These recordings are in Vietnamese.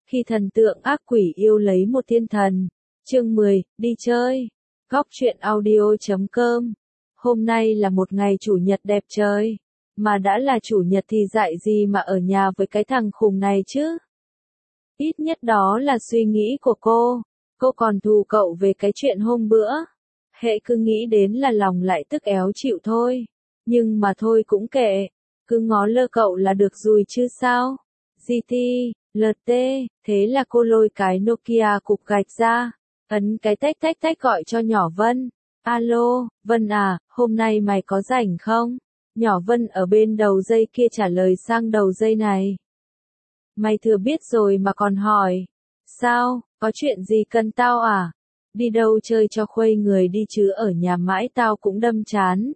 Khi thần tượng ác quỷ yêu lấy một thiên thần. Chương 10, đi chơi. Góc truyện audio.com. Hôm nay là một ngày chủ nhật đẹp trời. Mà đã là chủ nhật thì dạy gì mà ở nhà với cái thằng khùng này chứ? Ít nhất đó là suy nghĩ của cô. Cô còn thù cậu về cái chuyện hôm bữa. Hễ cứ nghĩ đến là lòng lại tức éo chịu thôi. Nhưng mà thôi cũng kệ. Cứ ngó lơ cậu là được rồi chứ sao? GT, LT, thế là cô lôi cái Nokia cục gạch ra. Ấn cái tách tách tách gọi cho nhỏ Vân. Alo, Vân à, hôm nay mày có rảnh không? Nhỏ Vân ở bên đầu dây kia trả lời sang đầu dây này. Mày thừa biết rồi mà còn hỏi. Sao, có chuyện gì cần tao à? Đi đâu chơi cho khuây người đi chứ ở nhà mãi tao cũng đâm chán.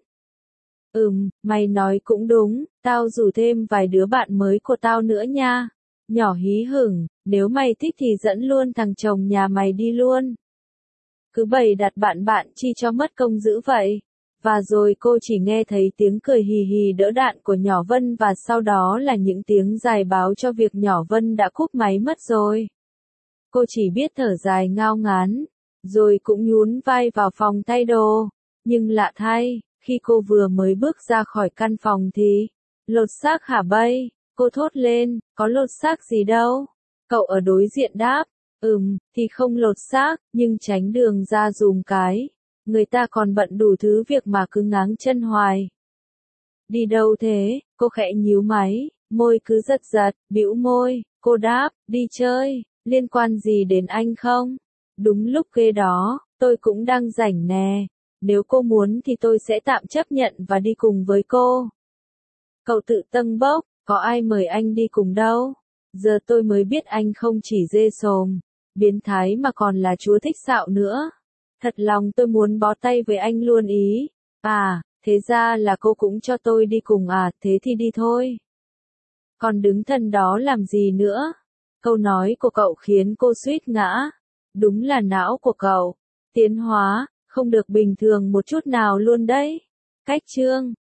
Mày nói cũng đúng, tao rủ thêm vài đứa bạn mới của tao nữa nha. Nhỏ hí hửng, nếu mày thích thì dẫn luôn thằng chồng nhà mày đi luôn. Cứ bày đặt bạn bạn chi cho mất công dữ vậy. Và rồi cô chỉ nghe thấy tiếng cười hì hì đỡ đạn của nhỏ Vân và sau đó là những tiếng dài báo cho việc nhỏ Vân đã cúp máy mất rồi. Cô chỉ biết thở dài ngao ngán, rồi cũng nhún vai vào phòng thay đồ. Nhưng lạ thay, khi cô vừa mới bước ra khỏi căn phòng thì, lột xác hả bây? Cô thốt lên, có lột xác gì đâu. Cậu ở đối diện đáp, thì không lột xác, nhưng tránh đường ra dùm cái. Người ta còn bận đủ thứ việc mà cứ ngáng chân hoài. Đi đâu thế? Cô khẽ nhíu máy, môi cứ giật giật, bĩu môi. Cô đáp, đi chơi, liên quan gì đến anh không? Đúng lúc ghê đó, tôi cũng đang rảnh nè. Nếu cô muốn thì tôi sẽ tạm chấp nhận và đi cùng với cô. Cậu tự tâng bốc, có ai mời anh đi cùng đâu? Giờ tôi mới biết anh không chỉ dê sồm, biến thái mà còn là chúa thích xạo nữa. Thật lòng tôi muốn bó tay với anh luôn ý. À, thế ra là cô cũng cho tôi đi cùng à, thế thì đi thôi. Còn đứng thân đó làm gì nữa? Câu nói của cậu khiến cô suýt ngã. Đúng là não của cậu. Tiến hóa, không được bình thường một chút nào luôn đấy. Cách chương.